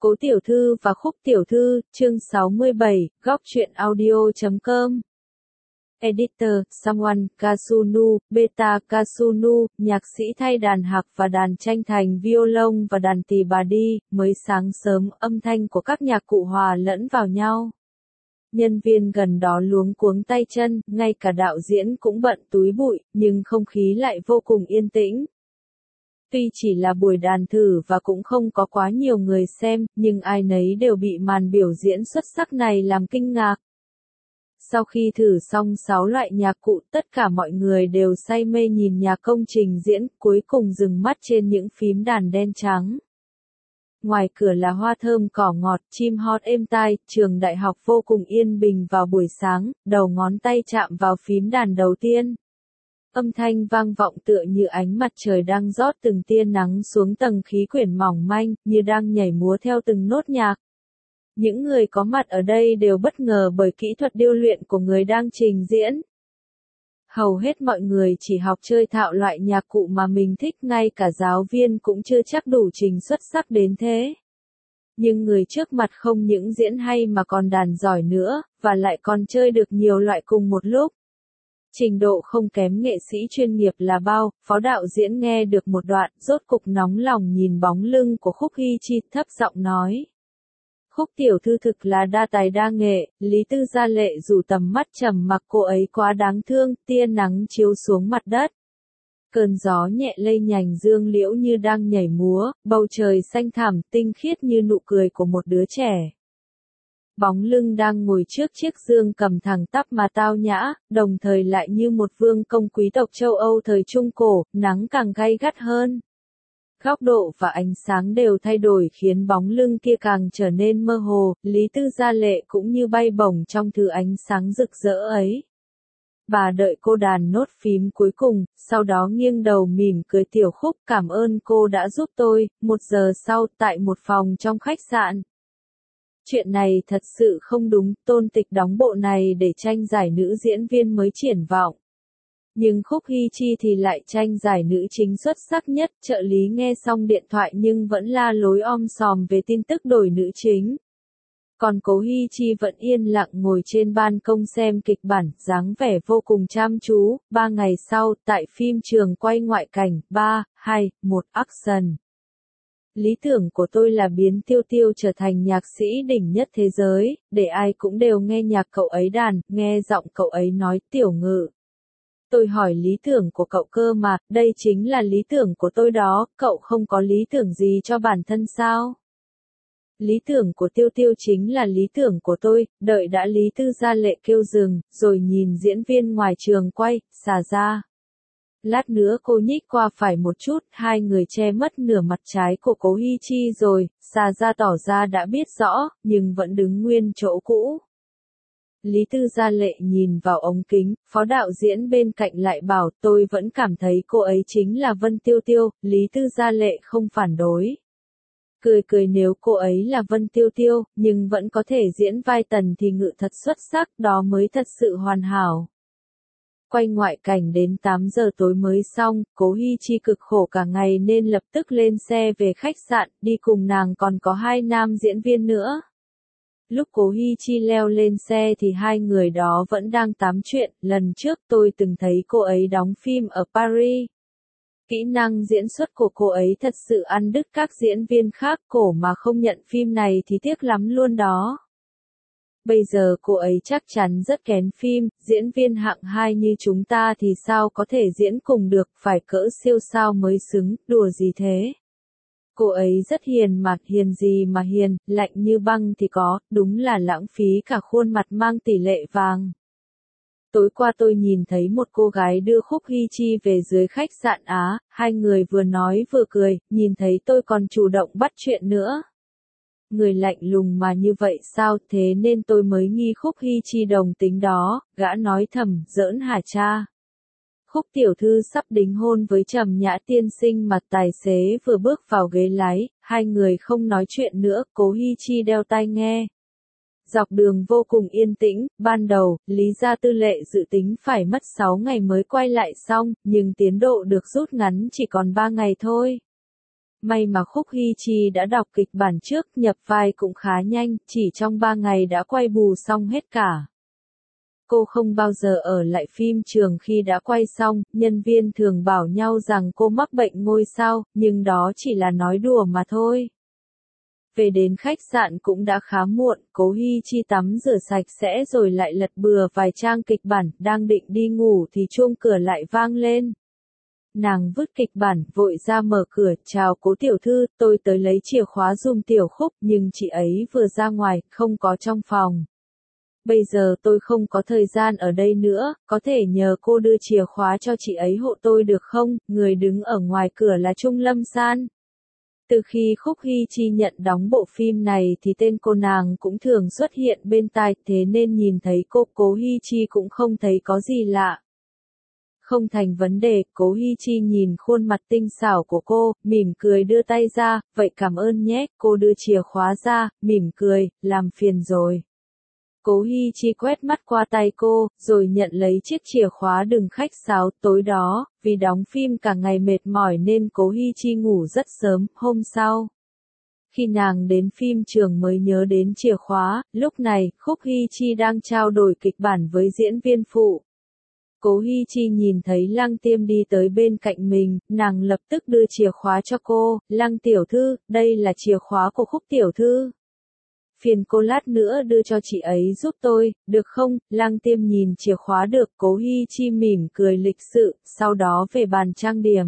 Cố Tiểu Thư và Khúc Tiểu Thư, chương 67, góc truyện audio.com. Editor, Someone, Kasunu, Beta Kasunu, nhạc sĩ thay đàn hạc và đàn tranh thành violon và đàn tỳ bà đi, mới sáng sớm âm thanh của các nhạc cụ hòa lẫn vào nhau. Nhân viên gần đó luống cuống tay chân, ngay cả đạo diễn cũng bận túi bụi, nhưng không khí lại vô cùng yên tĩnh. Tuy chỉ là buổi đàn thử và cũng không có quá nhiều người xem, nhưng ai nấy đều bị màn biểu diễn xuất sắc này làm kinh ngạc. Sau khi thử xong 6 loại nhạc cụ, tất cả mọi người đều say mê nhìn nhạc công trình diễn, cuối cùng dừng mắt trên những phím đàn đen trắng. Ngoài cửa là hoa thơm cỏ ngọt, chim hót êm tai, trường đại học vô cùng yên bình vào buổi sáng, đầu ngón tay chạm vào phím đàn đầu tiên. Âm thanh vang vọng tựa như ánh mặt trời đang rót từng tia nắng xuống tầng khí quyển mỏng manh, như đang nhảy múa theo từng nốt nhạc. Những người có mặt ở đây đều bất ngờ bởi kỹ thuật điêu luyện của người đang trình diễn. Hầu hết mọi người chỉ học chơi thạo loại nhạc cụ mà mình thích, ngay cả giáo viên cũng chưa chắc đủ trình xuất sắc đến thế. Nhưng người trước mặt không những diễn hay mà còn đàn giỏi nữa, và lại còn chơi được nhiều loại cùng một lúc. Trình độ không kém nghệ sĩ chuyên nghiệp là bao, phó đạo diễn nghe được một đoạn, rốt cục nóng lòng nhìn bóng lưng của Khúc Hy Chi, thấp giọng nói. Khúc Tiểu Thư thực là đa tài đa nghệ, Lý Tư Gia Lệ rủ tầm mắt trầm mặc, cô ấy quá đáng thương, tia nắng chiếu xuống mặt đất. Cơn gió nhẹ lây nhành dương liễu như đang nhảy múa, bầu trời xanh thẳm tinh khiết như nụ cười của một đứa trẻ. Bóng lưng đang ngồi trước chiếc dương cầm thẳng tắp mà tao nhã, đồng thời lại như một vương công quý tộc châu Âu thời Trung Cổ, nắng càng gay gắt hơn. Góc độ và ánh sáng đều thay đổi khiến bóng lưng kia càng trở nên mơ hồ, Lý Tư Gia Lệ cũng như bay bổng trong thứ ánh sáng rực rỡ ấy. Bà đợi cô đàn nốt phím cuối cùng, sau đó nghiêng đầu mỉm cười. Tiểu Khúc, cảm ơn cô đã giúp tôi. 1 giờ sau, tại một phòng trong khách sạn. Chuyện này thật sự không đúng, Tôn Tịch đóng bộ này để tranh giải nữ diễn viên mới triển vọng. Nhưng Khúc Hy Chi thì lại tranh giải nữ chính xuất sắc nhất. Trợ lý nghe xong điện thoại nhưng vẫn la lối om sòm về tin tức đổi nữ chính. Còn Cố Hy Chi vẫn yên lặng ngồi trên ban công xem kịch bản, dáng vẻ vô cùng chăm chú. 3 ngày sau, tại phim trường quay ngoại cảnh, 3, 2, 1, action. Lý tưởng của tôi là biến Tiêu Tiêu trở thành nhạc sĩ đỉnh nhất thế giới, để ai cũng đều nghe nhạc cậu ấy đàn, nghe giọng cậu ấy nói. Tiểu Ngự. Tôi hỏi lý tưởng của cậu cơ mà, đây chính là lý tưởng của tôi đó, cậu không có lý tưởng gì cho bản thân sao? Lý tưởng của Tiêu Tiêu chính là lý tưởng của tôi. Đợi đã, Lý Tư Gia Lệ kêu dừng, rồi nhìn diễn viên ngoài trường quay, xà ra. Lát nữa cô nhích qua phải một chút, hai người che mất nửa mặt trái của Cố Hy Chi rồi, xà ra tỏ ra đã biết rõ, nhưng vẫn đứng nguyên chỗ cũ. Lý Tư Gia Lệ nhìn vào ống kính, phó đạo diễn bên cạnh lại bảo tôi vẫn cảm thấy cô ấy chính là Vân Tiêu Tiêu. Lý Tư Gia Lệ không phản đối. Cười cười, nếu cô ấy là Vân Tiêu Tiêu, nhưng vẫn có thể diễn vai Tần thì Ngự thật xuất sắc, đó mới thật sự hoàn hảo. Quay ngoại cảnh đến 8 giờ tối mới xong, Cố Hy Chi cực khổ cả ngày nên lập tức lên xe về khách sạn, đi cùng nàng còn có 2 nam diễn viên nữa. Lúc Cố Hy Chi leo lên xe thì hai người đó vẫn đang tám chuyện. Lần trước tôi từng thấy cô ấy đóng phim ở Paris. Kỹ năng diễn xuất của cô ấy thật sự ăn đứt các diễn viên khác, cổ mà không nhận phim này thì tiếc lắm luôn đó. Bây giờ cô ấy chắc chắn rất kén phim, diễn viên hạng 2 như chúng ta thì sao có thể diễn cùng được, phải cỡ siêu sao mới xứng, đùa gì thế. Cô ấy rất hiền mà, hiền gì mà hiền, lạnh như băng thì có, đúng là lãng phí cả khuôn mặt mang tỷ lệ vàng. Tối qua tôi nhìn thấy một cô gái đưa Khúc Hy Chi về dưới khách sạn Á, hai người vừa nói vừa cười, nhìn thấy tôi còn chủ động bắt chuyện nữa. Người lạnh lùng mà như vậy sao, thế nên tôi mới nghi Khúc Hy Chi đồng tính đó. Gã nói thầm, giỡn hả cha. Khúc Tiểu Thư sắp đính hôn với Trầm Nhã tiên sinh mà. Tài xế vừa bước vào ghế lái, hai người không nói chuyện nữa. Cố Hy Chi đeo tai nghe. Dọc đường vô cùng yên tĩnh. Ban đầu, Lý Gia Tư Lệ dự tính phải mất 6 ngày mới quay lại xong, nhưng tiến độ được rút ngắn chỉ còn 3 ngày thôi. May mà Khúc Hy Chi đã đọc kịch bản trước, nhập vai cũng khá nhanh, chỉ trong 3 ngày đã quay bù xong hết cả. Cô không bao giờ ở lại phim trường khi đã quay xong, nhân viên thường bảo nhau rằng cô mắc bệnh ngôi sao, nhưng đó chỉ là nói đùa mà thôi. Về đến khách sạn cũng đã khá muộn, Cố Hy Chi tắm rửa sạch sẽ rồi lại lật bừa vài trang kịch bản, đang định đi ngủ thì chuông cửa lại vang lên. Nàng vứt kịch bản, vội ra mở cửa, chào Cố tiểu thư, tôi tới lấy chìa khóa giùm Tiểu Khúc, nhưng chị ấy vừa ra ngoài, không có trong phòng. Bây giờ tôi không có thời gian ở đây nữa, có thể nhờ cô đưa chìa khóa cho chị ấy hộ tôi được không? Người đứng ở ngoài cửa là Trung Lâm San. Từ khi Khúc Hy Chi nhận đóng bộ phim này thì tên cô nàng cũng thường xuất hiện bên tai, thế nên nhìn thấy cô Cố Hy Chi cũng không thấy có gì lạ. Không thành vấn đề, Cố Hy Chi nhìn khuôn mặt tinh xảo của cô, mỉm cười đưa tay ra, vậy cảm ơn nhé, cô đưa chìa khóa ra, mỉm cười, làm phiền rồi. Cố Hy Chi quét mắt qua tay cô, rồi nhận lấy chiếc chìa khóa đừng khách sáo. Tối đó, vì đóng phim cả ngày mệt mỏi nên Cố Hy Chi ngủ rất sớm. Hôm sau, khi nàng đến phim trường mới nhớ đến chìa khóa, lúc này, Khúc Hy Chi đang trao đổi kịch bản với diễn viên phụ. Cố Hy Chi nhìn thấy Lăng Tiêm đi tới bên cạnh mình, nàng lập tức đưa chìa khóa cho cô. Lăng tiểu thư, đây là chìa khóa của Khúc tiểu thư. Phiền cô lát nữa đưa cho chị ấy giúp tôi, được không? Lăng Tiêm nhìn chìa khóa được, Cố Hy Chi mỉm cười lịch sự, sau đó về bàn trang điểm.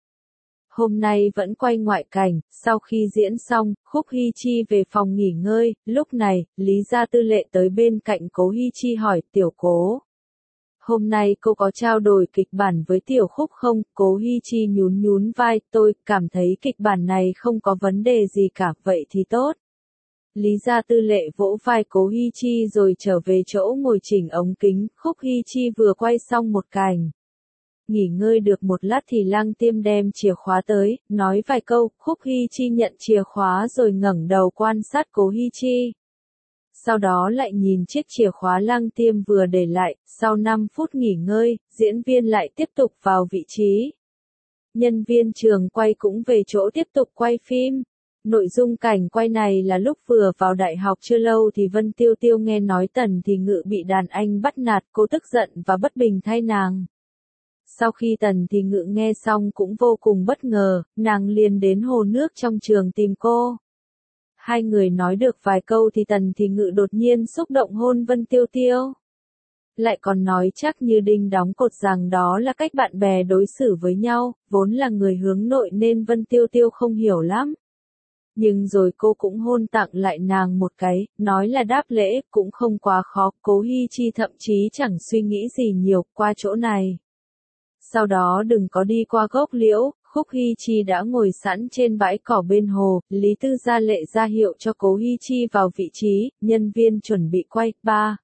Hôm nay vẫn quay ngoại cảnh, sau khi diễn xong, Khúc Hy Chi về phòng nghỉ ngơi, lúc này, Lý Gia Tư Lệ tới bên cạnh Cố Hy Chi hỏi, Tiểu Cố. Hôm nay cô có trao đổi kịch bản với Tiểu Khúc không? Cố Hy Chi nhún nhún vai, tôi cảm thấy kịch bản này không có vấn đề gì cả, vậy thì tốt. Lý Gia Tư Lệ vỗ vai Cố Hy Chi rồi trở về chỗ ngồi chỉnh ống kính, Khúc Hy Chi vừa quay xong một cảnh. Nghỉ ngơi được một lát thì Lăng Tiêm đem chìa khóa tới, nói vài câu, Khúc Hy Chi nhận chìa khóa rồi ngẩng đầu quan sát Cố Hy Chi. Sau đó lại nhìn chiếc chìa khóa Lăng Tiêm vừa để lại, sau 5 phút nghỉ ngơi, diễn viên lại tiếp tục vào vị trí. Nhân viên trường quay cũng về chỗ tiếp tục quay phim. Nội dung cảnh quay này là lúc vừa vào đại học chưa lâu thì Vân Tiêu Tiêu nghe nói Tần Thì Ngự bị đàn anh bắt nạt, cô tức giận và bất bình thay nàng. Sau khi Tần Thì Ngự nghe xong cũng vô cùng bất ngờ, nàng liền đến hồ nước trong trường tìm cô. Hai người nói được vài câu thì Tần Thì Ngự đột nhiên xúc động hôn Vân Tiêu Tiêu. Lại còn nói chắc như đinh đóng cột rằng đó là cách bạn bè đối xử với nhau, vốn là người hướng nội nên Vân Tiêu Tiêu không hiểu lắm. Nhưng rồi cô cũng hôn tặng lại nàng một cái, nói là đáp lễ, cũng không quá khó, Cố Hy Chi thậm chí chẳng suy nghĩ gì nhiều, qua chỗ này. Sau đó đừng có đi qua gốc liễu, Khúc Hy Chi đã ngồi sẵn trên bãi cỏ bên hồ, Lý Tư Gia Lệ ra hiệu cho Cố Hy Chi vào vị trí, nhân viên chuẩn bị quay, 3,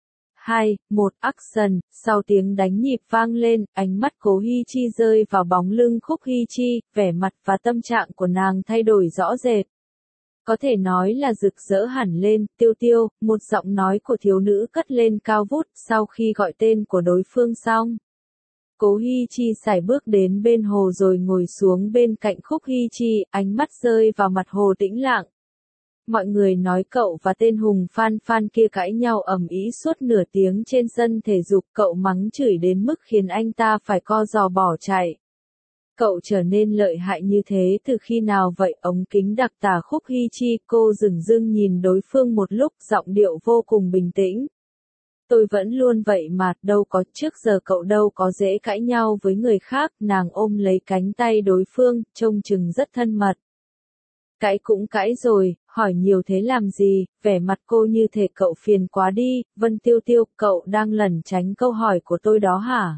2, 1, action, sau tiếng đánh nhịp vang lên, ánh mắt Cố Hy Chi rơi vào bóng lưng Khúc Hy Chi, vẻ mặt và tâm trạng của nàng thay đổi rõ rệt. Có thể nói là rực rỡ hẳn lên, Tiêu Tiêu, một giọng nói của thiếu nữ cất lên cao vút, sau khi gọi tên của đối phương xong. Cố Hy Chi sải bước đến bên hồ rồi ngồi xuống bên cạnh Khúc Hy Chi, ánh mắt rơi vào mặt hồ tĩnh lặng. Mọi người nói cậu và tên Hùng Phan Phan kia cãi nhau ầm ĩ suốt nửa tiếng trên sân thể dục, cậu mắng chửi đến mức khiến anh ta phải co giò bỏ chạy. Cậu trở nên lợi hại như thế từ khi nào vậy? Ống kính đặc tả Khúc Hy Chi, cô dửng dưng nhìn đối phương một lúc, giọng điệu vô cùng bình tĩnh. Tôi vẫn luôn vậy mà, đâu có, trước giờ cậu đâu có dễ cãi nhau với người khác, nàng ôm lấy cánh tay đối phương, trông chừng rất thân mật. Cãi cũng cãi rồi, hỏi nhiều thế làm gì, vẻ mặt cô như thể cậu phiền quá đi, Vân Tiêu Tiêu, cậu đang lẩn tránh câu hỏi của tôi đó hả?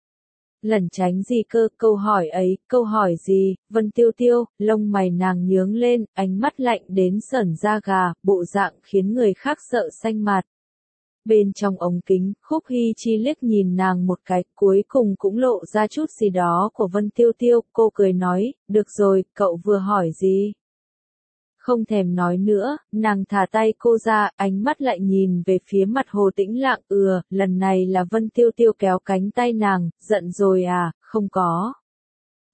Lẩn tránh gì cơ, câu hỏi gì, Vân Tiêu Tiêu, lông mày nàng nhướng lên, ánh mắt lạnh đến sởn da gà, bộ dạng khiến người khác sợ xanh mặt. Bên trong ống kính, Khúc Hy Chi liếc nhìn nàng một cái, cuối cùng cũng lộ ra chút gì đó của Vân Tiêu Tiêu, cô cười nói, được rồi, cậu vừa hỏi gì? Không thèm nói nữa, nàng thả tay cô ra, ánh mắt lại nhìn về phía mặt hồ tĩnh lặng, lần này là Vân Tiêu Tiêu kéo cánh tay nàng, giận rồi à, không có.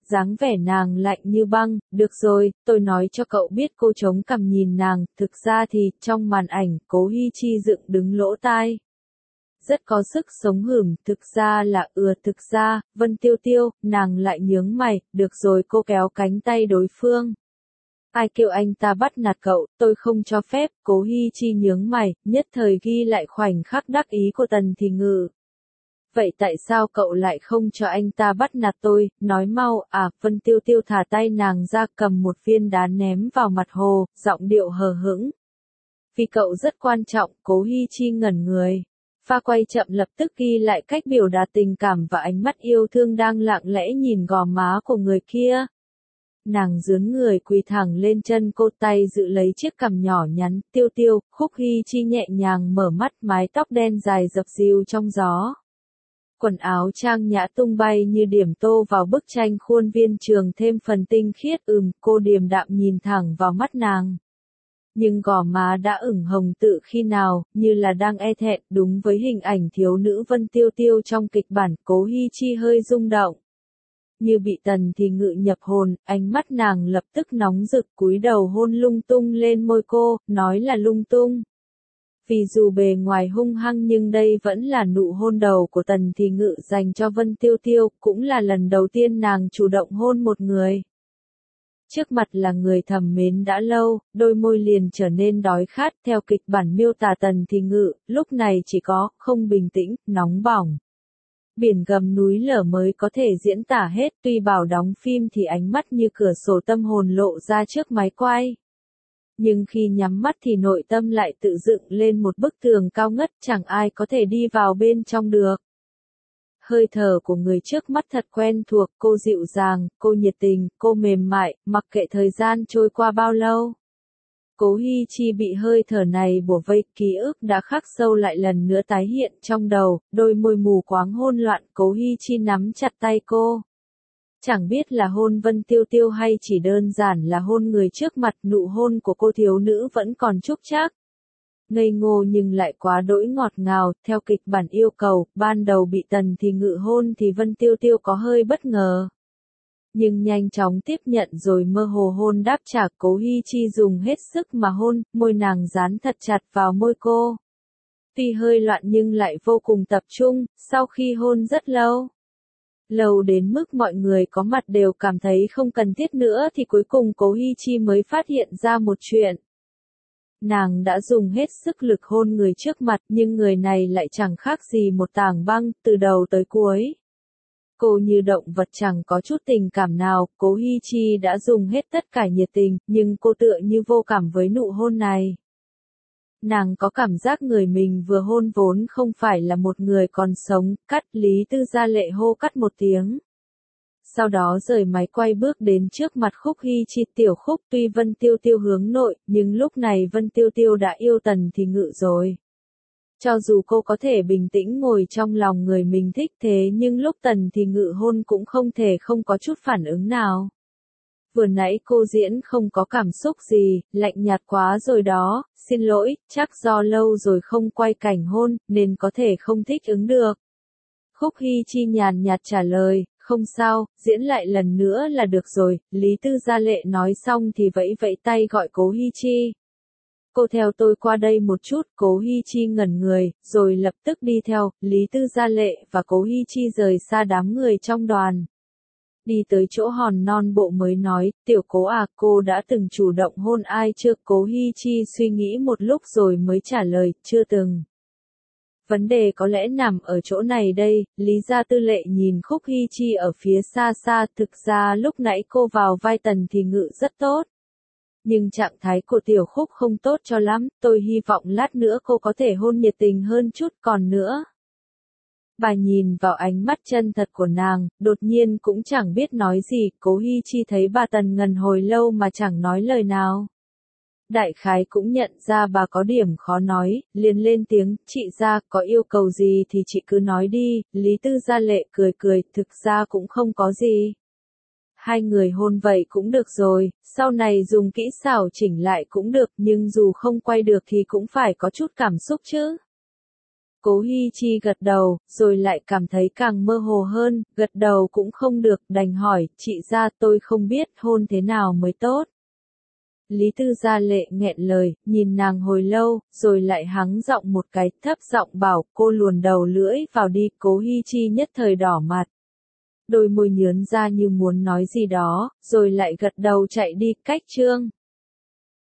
dáng vẻ nàng lạnh như băng, được rồi, tôi nói cho cậu biết. Cô chống cằm nhìn nàng, thực ra thì, trong màn ảnh, Cố Hi Chi dựng đứng lỗ tai. Rất có sức sống hửng, thực ra là thực ra, Vân Tiêu Tiêu, nàng lại nhướng mày, được rồi. Cô kéo cánh tay đối phương. Ai kêu anh ta bắt nạt cậu, tôi không cho phép. Cố Hi Chi nhướng mày, nhất thời ghi lại khoảnh khắc đắc ý của Tần Thì Ngự. Vậy tại sao cậu lại không cho anh ta bắt nạt tôi, nói mau. Vân Tiêu Tiêu thả tay nàng ra, cầm một viên đá ném vào mặt hồ, giọng điệu hờ hững. Vì cậu rất quan trọng. Cố Hi Chi ngẩn người. Pha quay chậm lập tức ghi lại cách biểu đạt tình cảm và ánh mắt yêu thương đang lặng lẽ nhìn gò má của người kia. Nàng dướn người quỳ thẳng lên chân cô, tay giữ lấy chiếc cằm nhỏ nhắn. Tiêu Tiêu, Khúc Hi Chi nhẹ nhàng mở mắt, mái tóc đen dài dập dìu trong gió. Quần áo trang nhã tung bay như điểm tô vào bức tranh, khuôn viên trường thêm phần tinh khiết. Cô điềm đạm nhìn thẳng vào mắt nàng. Nhưng gò má đã ửng hồng tự khi nào, như là đang e thẹn. Đúng với hình ảnh thiếu nữ Vân Tiêu Tiêu trong kịch bản, Cố Hi Chi hơi rung động. Như bị Tần Thì Ngự nhập hồn, ánh mắt nàng lập tức nóng rực, cúi đầu hôn lung tung lên môi cô, nói là lung tung. Vì dù bề ngoài hung hăng nhưng đây vẫn là nụ hôn đầu của Tần Thì Ngự dành cho Vân Tiêu Tiêu, cũng là lần đầu tiên nàng chủ động hôn một người. Trước mặt là người thầm mến đã lâu, đôi môi liền trở nên đói khát. Theo kịch bản miêu tả, Tần Thì Ngự lúc này chỉ có không bình tĩnh, nóng bỏng. Biển gầm núi lở mới có thể diễn tả hết. Tuy bảo đóng phim thì ánh mắt như cửa sổ tâm hồn lộ ra trước máy quay. Nhưng khi nhắm mắt thì nội tâm lại tự dựng lên một bức tường cao ngất, chẳng ai có thể đi vào bên trong được. Hơi thở của người trước mắt thật quen thuộc, cô dịu dàng, cô nhiệt tình, cô mềm mại, mặc kệ thời gian trôi qua bao lâu. Cố Hi Chi bị hơi thở này bủa vây, ký ức đã khắc sâu lại lần nữa tái hiện trong đầu, đôi môi mù quáng hỗn loạn. Cố Hi Chi nắm chặt tay cô. Chẳng biết là hôn Vân Tiêu Tiêu hay chỉ đơn giản là hôn người trước mặt, nụ hôn của cô thiếu nữ vẫn còn chúc chắc. Ngây ngô nhưng lại quá đỗi ngọt ngào. Theo kịch bản yêu cầu, ban đầu bị Tần Thì Ngự hôn thì Vân Tiêu Tiêu có hơi bất ngờ. Nhưng nhanh chóng tiếp nhận rồi mơ hồ hôn đáp trả. Cố Hi Chi dùng hết sức mà hôn, môi nàng dán thật chặt vào môi cô. Tuy hơi loạn nhưng lại vô cùng tập trung, sau khi hôn rất lâu. Lâu đến mức mọi người có mặt đều cảm thấy không cần thiết nữa thì cuối cùng Cố Hi Chi mới phát hiện ra một chuyện. Nàng đã dùng hết sức lực hôn người trước mặt nhưng người này lại chẳng khác gì một tảng băng, từ đầu tới cuối. Cô như động vật chẳng có chút tình cảm nào. Cố Hi Chi đã dùng hết tất cả nhiệt tình, nhưng cô tựa như vô cảm với nụ hôn này. Nàng có cảm giác người mình vừa hôn vốn không phải là một người còn sống. Cắt. Lý Tư Gia Lệ hô cắt một tiếng. Sau đó rời máy quay bước đến trước mặt Khúc Hi Chi. Tiểu Khúc, tuy Vân Tiêu Tiêu hướng nội, nhưng lúc này Vân Tiêu Tiêu đã yêu Tần Thì Ngự rồi. Cho dù cô có thể bình tĩnh ngồi trong lòng người mình thích thế nhưng lúc Tần Thì Ngự hôn cũng không thể không có chút phản ứng nào. Vừa nãy cô diễn không có cảm xúc gì, lạnh nhạt quá rồi đó, xin lỗi, chắc do lâu rồi không quay cảnh hôn, nên có thể không thích ứng được. Khúc Hi Chi nhàn nhạt trả lời, không sao, diễn lại lần nữa là được rồi. Lý Tư Gia Lệ nói xong thì vẫy vẫy tay gọi Cố Hi Chi. Cô theo tôi qua đây một chút. Cố Hi Chi ngẩn người, rồi lập tức đi theo. Lý Tư Gia Lệ và Cố Hi Chi rời xa đám người trong đoàn. Đi tới chỗ hòn non bộ mới nói, tiểu Cố à, cô đã từng chủ động hôn ai chưa? Cố Hi Chi suy nghĩ một lúc rồi mới trả lời, chưa từng. Vấn đề có lẽ nằm ở chỗ này đây. Lý Gia Tư Lệ nhìn Khúc Hi Chi ở phía xa xa, thực ra lúc nãy cô vào vai Tần Thì Ngự rất tốt. Nhưng trạng thái của tiểu Khúc không tốt cho lắm, tôi hy vọng lát nữa cô có thể hôn nhiệt tình hơn chút. Còn nữa. Bà nhìn vào ánh mắt chân thật của nàng, đột nhiên cũng chẳng biết nói gì. Cố Hi Chi thấy bà Tần ngần hồi lâu mà chẳng nói lời nào. Đại khái cũng nhận ra bà có điểm khó nói, liền lên tiếng, chị Gia, có yêu cầu gì thì chị cứ nói đi. Lý Tư Gia Lệ cười cười, thực ra cũng không có gì. Hai người hôn vậy cũng được rồi, sau này dùng kỹ xảo chỉnh lại cũng được, nhưng dù không quay được thì cũng phải có chút cảm xúc chứ. Cố Hi Chi gật đầu, rồi lại cảm thấy càng mơ hồ hơn, gật đầu cũng không được, đành hỏi, chị gia tôi không biết hôn thế nào mới tốt. Lý Tư Gia Lệ nghẹn lời, nhìn nàng hồi lâu, rồi lại hắng giọng một cái, thấp giọng bảo, cô luồn đầu lưỡi vào đi. Cố Hi Chi nhất thời đỏ mặt. Đôi môi nhướn ra như muốn nói gì đó, rồi lại gật đầu chạy đi, cách chương.